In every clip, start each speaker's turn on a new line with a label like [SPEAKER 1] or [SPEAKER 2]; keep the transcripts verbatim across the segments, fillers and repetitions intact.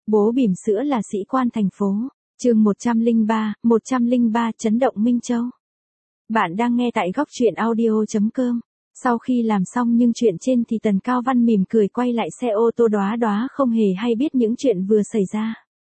[SPEAKER 1] Bố bỉm sữa là sĩ quan thành phố. Chương một trăm lẻ ba, một trăm lẻ ba chấn động Minh Châu. Bạn đang nghe tại góc truyện audio chấm com. Sau khi làm xong những chuyện trên thì Tần Cao Văn mỉm cười quay lại xe ô tô Đóa Đóa không hề hay biết những chuyện vừa xảy ra.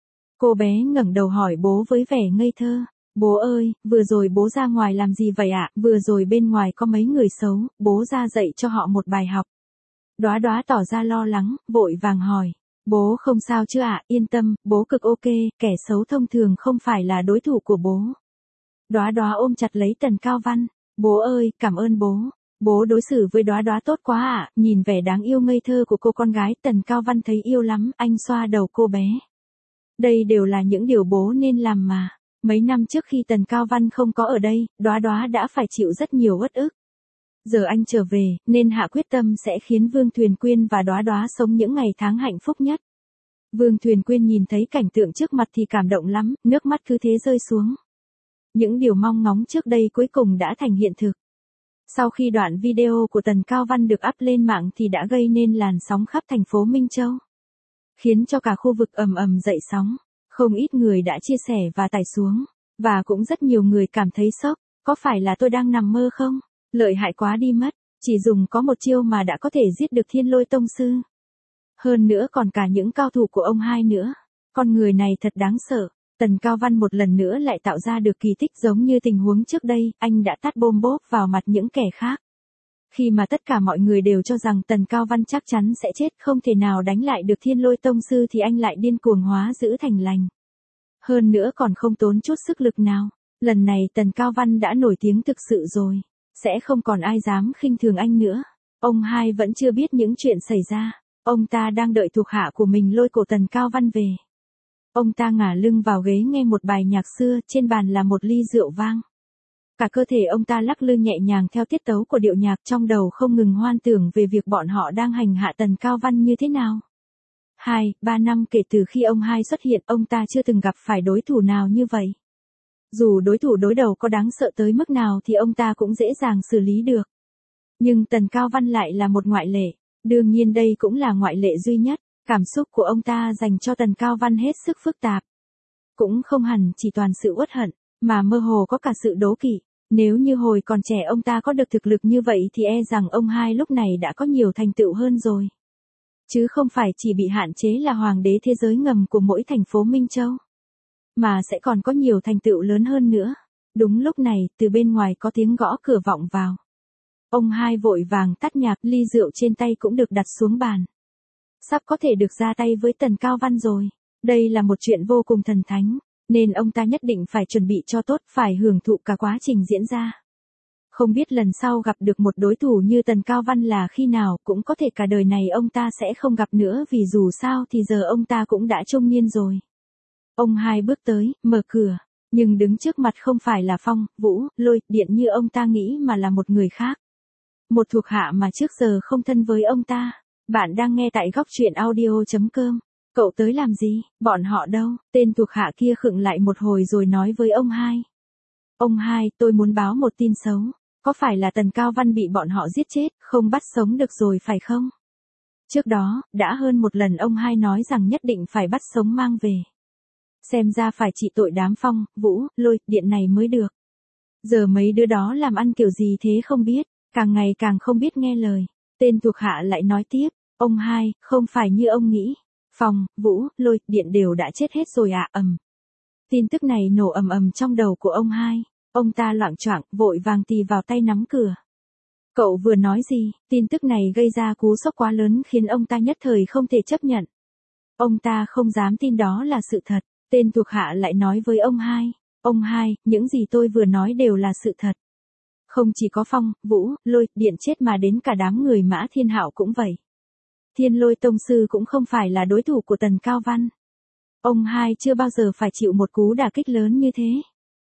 [SPEAKER 1] Cô bé ngẩng đầu hỏi bố với vẻ ngây thơ. Bố ơi, vừa rồi bố ra ngoài làm gì vậy ạ? Vừa rồi bên ngoài có mấy người xấu, bố ra dạy cho họ một bài học. Đóa Đóa tỏ ra lo lắng, vội vàng hỏi. Bố không sao chứ ạ, yên tâm, bố cực ok, kẻ xấu thông thường không phải là đối thủ của bố. Đóa Đóa ôm chặt lấy Tần Cao Văn. Bố ơi, cảm ơn bố. Bố đối xử với Đóa Đóa tốt quá ạ. Nhìn vẻ đáng yêu ngây thơ của cô con gái, Tần Cao Văn thấy yêu lắm, anh xoa đầu cô bé. Đây đều là những điều bố nên làm mà. Mấy năm trước khi Tần Cao Văn không có ở đây, Đóa Đóa đã phải chịu rất nhiều uất ức. Giờ anh trở về, nên hạ quyết tâm sẽ khiến Vương Thuyền Quyên và Đóa Đóa sống những ngày tháng hạnh phúc nhất. Vương Thuyền Quyên nhìn thấy cảnh tượng trước mặt thì cảm động lắm, nước mắt cứ thế rơi xuống. Những điều mong ngóng trước đây cuối cùng đã thành hiện thực. Sau khi đoạn video của Tần Cao Văn được up lên mạng thì đã gây nên làn sóng khắp thành phố Minh Châu. Khiến cho cả khu vực ầm ầm dậy sóng. Không ít người đã chia sẻ và tải xuống. Và cũng rất nhiều người cảm thấy sốc. Có phải là tôi đang nằm mơ không? Lợi hại quá đi mất. Chỉ dùng có một chiêu mà đã có thể giết được Thiên Lôi Tông Sư. Hơn nữa còn cả những cao thủ của ông hai nữa. Con người này thật đáng sợ. Tần Cao Văn một lần nữa lại tạo ra được kỳ tích giống như tình huống trước đây. Anh đã tát bôm bốp vào mặt những kẻ khác. Khi mà tất cả mọi người đều cho rằng Tần Cao Văn chắc chắn sẽ chết, không thể nào đánh lại được Thiên Lôi Tông Sư thì anh lại điên cuồng hóa giữ thành lành. Hơn nữa còn không tốn chút sức lực nào. Lần này Tần Cao Văn đã nổi tiếng thực sự rồi. Sẽ không còn ai dám khinh thường anh nữa. Ông hai vẫn chưa biết những chuyện xảy ra. Ông ta đang đợi thuộc hạ của mình lôi cổ Tần Cao Văn về. Ông ta ngả lưng vào ghế nghe một bài nhạc xưa, trên bàn là một ly rượu vang. Cả cơ thể ông ta lắc lư nhẹ nhàng theo tiết tấu của điệu nhạc, trong đầu không ngừng hoan tưởng về việc bọn họ đang hành hạ Tần Cao Văn như thế nào. Hai, ba năm kể từ khi ông hai xuất hiện, ông ta chưa từng gặp phải đối thủ nào như vậy. Dù đối thủ đối đầu có đáng sợ tới mức nào thì ông ta cũng dễ dàng xử lý được. Nhưng Tần Cao Văn lại là một ngoại lệ. Đương nhiên đây cũng là ngoại lệ duy nhất. Cảm xúc của ông ta dành cho Tần Cao Văn hết sức phức tạp. Cũng không hẳn chỉ toàn sự uất hận, mà mơ hồ có cả sự đố kỵ. Nếu như hồi còn trẻ ông ta có được thực lực như vậy thì e rằng ông hai lúc này đã có nhiều thành tựu hơn rồi. Chứ không phải chỉ bị hạn chế là hoàng đế thế giới ngầm của mỗi thành phố Minh Châu. Mà sẽ còn có nhiều thành tựu lớn hơn nữa. Đúng lúc này, từ bên ngoài có tiếng gõ cửa vọng vào. Ông hai vội vàng tắt nhạc, ly rượu trên tay cũng được đặt xuống bàn. Sắp có thể được ra tay với Tần Cao Văn rồi. Đây là một chuyện vô cùng thần thánh, nên ông ta nhất định phải chuẩn bị cho tốt, phải hưởng thụ cả quá trình diễn ra. Không biết lần sau gặp được một đối thủ như Tần Cao Văn là khi nào, cũng có thể cả đời này ông ta sẽ không gặp nữa vì dù sao thì giờ ông ta cũng đã trung niên rồi. Ông hai bước tới, mở cửa, nhưng đứng trước mặt không phải là Phong, Vũ, Lôi, Điện như ông ta nghĩ mà là một người khác. Một thuộc hạ mà trước giờ không thân với ông ta. Bạn đang nghe tại góc truyện audio chấm com. Cậu tới làm gì? Bọn họ đâu? Tên thuộc hạ kia khựng lại một hồi rồi nói với ông hai. Ông hai, tôi muốn báo một tin xấu. Có phải là Tần Cao Văn bị bọn họ giết chết, không bắt sống được rồi phải không? Trước đó, đã hơn một lần ông hai nói rằng nhất định phải bắt sống mang về. Xem ra phải trị tội đám Phong, Vũ, Lôi, Điện này mới được. Giờ mấy đứa đó làm ăn kiểu gì thế không biết, càng ngày càng không biết nghe lời. Tên thuộc hạ lại nói tiếp, ông hai, không phải như ông nghĩ. Phong, Vũ, Lôi, Điện đều đã chết hết rồi ạ. Ầm. Tin tức này nổ ầm ầm trong đầu của ông hai. Ông ta loạng choạng, vội vàng tì vào tay nắm cửa. Cậu vừa nói gì? Tin tức này gây ra cú sốc quá lớn khiến ông ta nhất thời không thể chấp nhận. Ông ta không dám tin đó là sự thật. Tên thuộc hạ lại nói với ông hai. Ông hai, những gì tôi vừa nói đều là sự thật. Không chỉ có Phong, Vũ, Lôi, Điện chết mà đến cả đám người Mã Thiên Hạo cũng vậy. Thiên Lôi Tông Sư cũng không phải là đối thủ của Tần Cao Văn. Ông hai chưa bao giờ phải chịu một cú đả kích lớn như thế.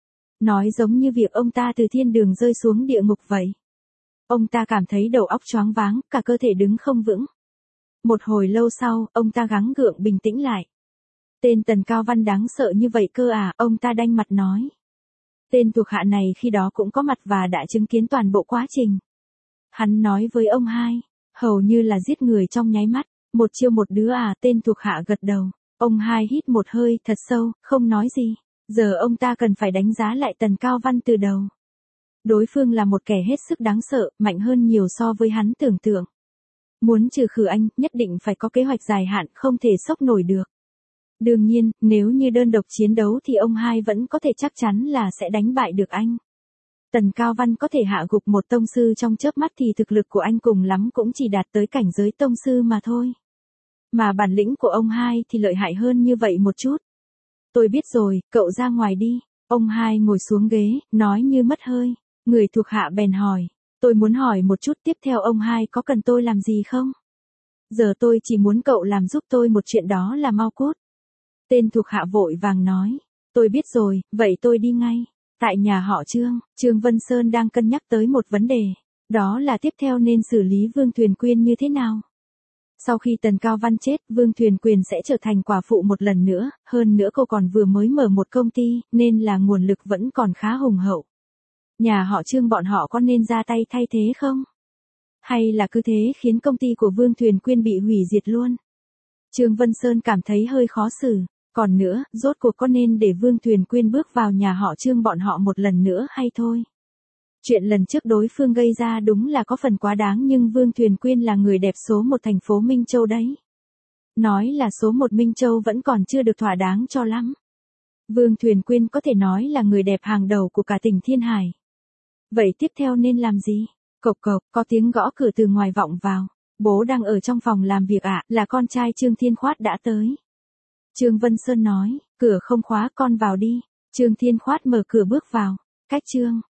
[SPEAKER 1] Nói giống như việc ông ta từ thiên đường rơi xuống địa ngục vậy. Ông ta cảm thấy đầu óc choáng váng, cả cơ thể đứng không vững. Một hồi lâu sau, ông ta gắng gượng bình tĩnh lại. Tên Tần Cao Văn đáng sợ như vậy cơ à, ông ta đanh mặt nói. Tên thuộc hạ này khi đó cũng có mặt và đã chứng kiến toàn bộ quá trình. Hắn nói với ông hai, hầu như là giết người trong nháy mắt, một chiêu một đứa à, tên thuộc hạ gật đầu. Ông hai hít một hơi thật sâu, không nói gì. Giờ ông ta cần phải đánh giá lại Tần Cao Văn từ đầu. Đối phương là một kẻ hết sức đáng sợ, mạnh hơn nhiều so với hắn tưởng tượng. Muốn trừ khử anh, nhất định phải có kế hoạch dài hạn, không thể sốc nổi được. Đương nhiên, nếu như đơn độc chiến đấu thì ông hai vẫn có thể chắc chắn là sẽ đánh bại được anh. Tần Cao Văn có thể hạ gục một tông sư trong chớp mắt thì thực lực của anh cùng lắm cũng chỉ đạt tới cảnh giới tông sư mà thôi. Mà bản lĩnh của ông hai thì lợi hại hơn như vậy một chút. Tôi biết rồi, cậu ra ngoài đi. Ông hai ngồi xuống ghế, nói như mất hơi. Người thuộc hạ bèn hỏi. Tôi muốn hỏi một chút tiếp theo ông hai có cần tôi làm gì không? Giờ tôi chỉ muốn cậu làm giúp tôi một chuyện đó là mau cút. Tên thuộc hạ vội vàng nói. Tôi biết rồi, vậy tôi đi ngay. Tại nhà họ Trương, Trương Vân Sơn đang cân nhắc tới một vấn đề. Đó là tiếp theo nên xử lý Vương Thuyền Quyên như thế nào? Sau khi Tần Cao Văn chết, Vương Thuyền Quyền sẽ trở thành quả phụ một lần nữa, hơn nữa cô còn vừa mới mở một công ty, nên là nguồn lực vẫn còn khá hùng hậu. Nhà họ Trương bọn họ có nên ra tay thay thế không? Hay là cứ thế khiến công ty của Vương Thuyền Quyên bị hủy diệt luôn? Trương Vân Sơn cảm thấy hơi khó xử. Còn nữa, rốt cuộc có nên để Vương Thuyền Quyên bước vào nhà họ Trương bọn họ một lần nữa hay thôi? Chuyện lần trước đối phương gây ra đúng là có phần quá đáng nhưng Vương Thuyền Quyên là người đẹp số một thành phố Minh Châu đấy. Nói là số một Minh Châu vẫn còn chưa được thỏa đáng cho lắm. Vương Thuyền Quyên có thể nói là người đẹp hàng đầu của cả tỉnh Thiên Hải. Vậy tiếp theo nên làm gì? Cộc cộc, có tiếng gõ cửa từ ngoài vọng vào. Bố đang ở trong phòng làm việc ạ, à, là con trai Trương Thiên Khoát đã tới. Trương Vân Sơn nói, cửa không khóa con vào đi. Trương Thiên Khoát mở cửa bước vào. Cách Trương